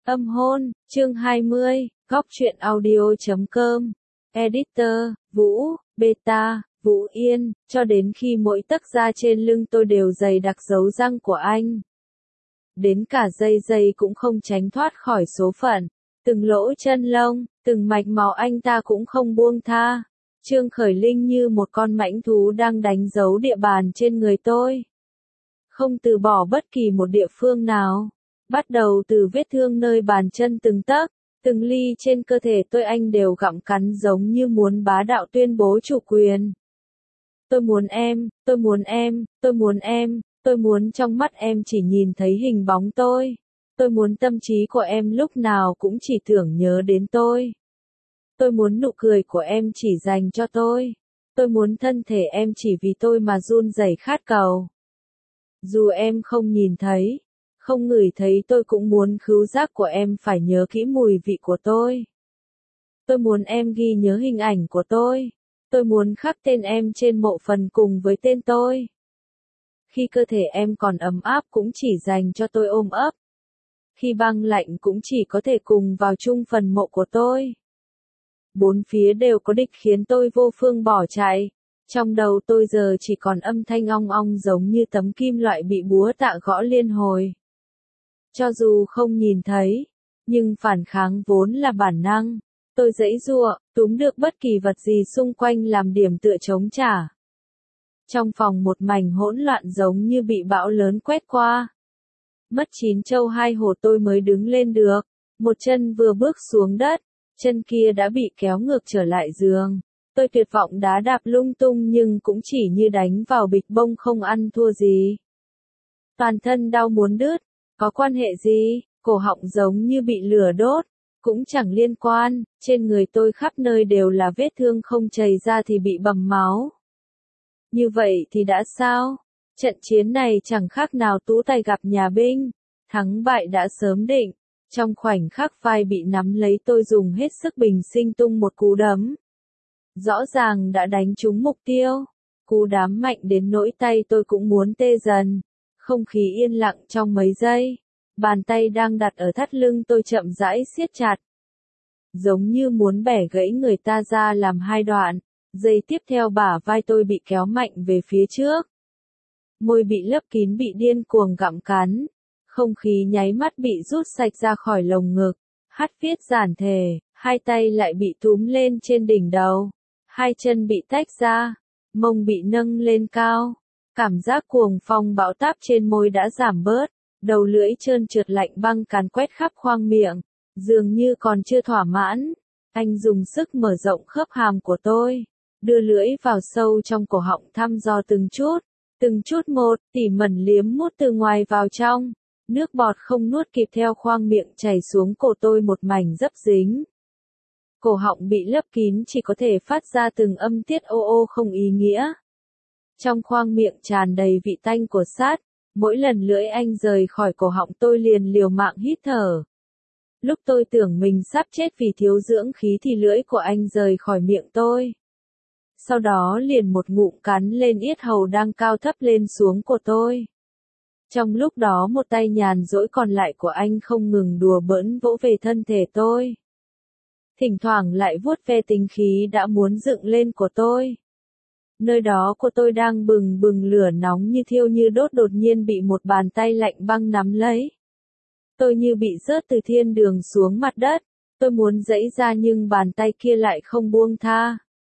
Âm hôn, chương 20, góc truyện audio.com. Editor, Vũ, Beta, Vũ Yên, cho đến khi mỗi tấc da trên lưng tôi đều dày đặc dấu răng của anh. Đến cả dây cũng không tránh thoát khỏi số phận. Từng lỗ chân lông, từng mạch máu anh ta cũng không buông tha. Trương Khởi Linh như một con mãnh thú đang đánh dấu địa bàn trên người tôi. Không từ bỏ bất kỳ một địa phương nào. Bắt đầu từ vết thương nơi bàn chân từng tấc, từng ly trên cơ thể tôi anh đều gặm cắn giống như muốn bá đạo tuyên bố chủ quyền. Tôi muốn em, tôi muốn em, tôi muốn em, tôi muốn trong mắt em chỉ nhìn thấy hình bóng tôi. Tôi muốn tâm trí của em lúc nào cũng chỉ tưởng nhớ đến tôi. Tôi muốn nụ cười của em chỉ dành cho tôi. Tôi muốn thân thể em chỉ vì tôi mà run rẩy khát cầu. Dù em không nhìn thấy, không ngửi thấy tôi cũng muốn khứu giác của em phải nhớ kỹ mùi vị của tôi. Tôi muốn em ghi nhớ hình ảnh của tôi. Tôi muốn khắc tên em trên mộ phần cùng với tên tôi. Khi cơ thể em còn ấm áp cũng chỉ dành cho tôi ôm ấp. Khi băng lạnh cũng chỉ có thể cùng vào chung phần mộ của tôi. Bốn phía đều có địch khiến tôi vô phương bỏ chạy. Trong đầu tôi giờ chỉ còn âm thanh ong ong giống như tấm kim loại bị búa tạ gõ liên hồi. Cho dù không nhìn thấy, nhưng phản kháng vốn là bản năng. Tôi giãy giụa, túm được bất kỳ vật gì xung quanh làm điểm tựa chống trả. Trong phòng một mảnh hỗn loạn giống như bị bão lớn quét qua. Mất 9 châu 2 hổ tôi mới đứng lên được. Một chân vừa bước xuống đất, chân kia đã bị kéo ngược trở lại giường. Tôi tuyệt vọng đá đạp lung tung nhưng cũng chỉ như đánh vào bịch bông không ăn thua gì. Toàn thân đau muốn đứt, có quan hệ gì, cổ họng giống như bị lửa đốt, cũng chẳng liên quan, trên người tôi khắp nơi đều là vết thương không chảy ra thì bị bầm máu. Như vậy thì đã sao? Trận chiến này chẳng khác nào tú tài gặp nhà binh, thắng bại đã sớm định. Trong khoảnh khắc vai bị nắm lấy tôi dùng hết sức bình sinh tung một cú đấm. Rõ ràng đã đánh trúng mục tiêu. Cú đám mạnh đến nỗi tay tôi cũng muốn tê dần. Không khí yên lặng trong mấy giây. Bàn tay đang đặt ở thắt lưng tôi chậm rãi siết chặt. Giống như muốn bẻ gãy người ta ra làm hai đoạn. Giây tiếp theo bả vai tôi bị kéo mạnh về phía trước. Môi bị lấp kín bị điên cuồng gặm cắn. Không khí nháy mắt bị rút sạch ra khỏi lồng ngực. Hắt viết giản thể, hai tay lại bị túm lên trên đỉnh đầu. Hai chân bị tách ra, mông bị nâng lên cao. Cảm giác cuồng phong bão táp trên môi đã giảm bớt. Đầu lưỡi trơn trượt lạnh băng càn quét khắp khoang miệng. Dường như còn chưa thỏa mãn. Anh dùng sức mở rộng khớp hàm của tôi. Đưa lưỡi vào sâu trong cổ họng thăm dò từng chút một, tỉ mẩn liếm mút từ ngoài vào trong. Nước bọt không nuốt kịp theo khoang miệng chảy xuống cổ tôi một mảnh dấp dính. Cổ họng bị lấp kín chỉ có thể phát ra từng âm tiết ô ô không ý nghĩa. Trong khoang miệng tràn đầy vị tanh của sắt, mỗi lần lưỡi anh rời khỏi cổ họng tôi liền liều mạng hít thở. Lúc tôi tưởng mình sắp chết vì thiếu dưỡng khí thì lưỡi của anh rời khỏi miệng tôi. Sau đó liền một ngụm cắn lên yết hầu đang cao thấp lên xuống của tôi. Trong lúc đó một tay nhàn rỗi còn lại của anh không ngừng đùa bỡn vỗ về thân thể tôi. Thỉnh thoảng lại vuốt ve tính khí đã muốn dựng lên của tôi. Nơi đó của tôi đang bừng bừng lửa nóng như thiêu như đốt đột nhiên bị một bàn tay lạnh băng nắm lấy. Tôi như bị rớt từ thiên đường xuống mặt đất. Tôi muốn giãy ra nhưng bàn tay kia lại không buông tha.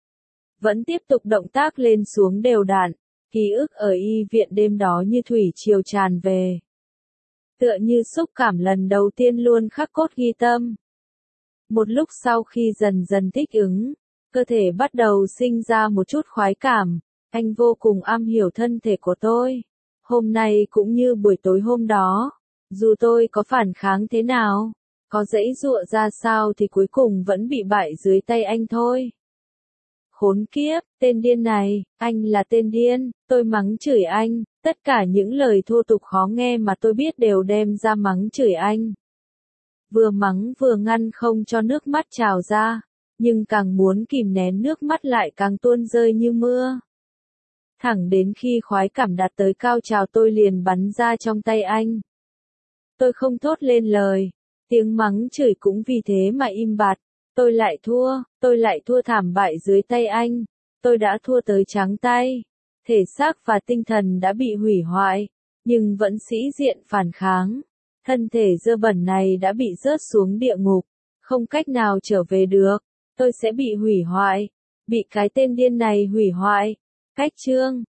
Vẫn tiếp tục động tác lên xuống đều đặn. Ký ức ở y viện đêm đó như thủy triều tràn về. Tựa như xúc cảm lần đầu tiên luôn khắc cốt ghi tâm. Một lúc sau khi dần dần thích ứng, cơ thể bắt đầu sinh ra một chút khoái cảm. Anh vô cùng am hiểu thân thể của tôi. Hôm nay cũng như buổi tối hôm đó. Dù tôi có phản kháng thế nào, có giãy giụa ra sao thì cuối cùng vẫn bị bại dưới tay anh thôi. Khốn kiếp, tên điên này, anh là tên điên, tôi mắng chửi anh, tất cả những lời thô tục khó nghe mà tôi biết đều đem ra mắng chửi anh. Vừa mắng vừa ngăn không cho nước mắt trào ra, nhưng càng muốn kìm nén nước mắt lại càng tuôn rơi như mưa. Thẳng đến khi khoái cảm đạt tới cao trào tôi liền bắn ra trong tay anh. Tôi không thốt lên lời, Tiếng mắng chửi cũng vì thế mà im bặt. Tôi lại thua thảm bại dưới tay anh. Tôi đã thua tới trắng tay. Thể xác và tinh thần đã bị hủy hoại, nhưng vẫn sĩ diện phản kháng. Thân thể dơ bẩn này đã bị rớt xuống địa ngục, không cách nào trở về được. Tôi sẽ bị hủy hoại, bị cái tên điên này hủy hoại. Cách chương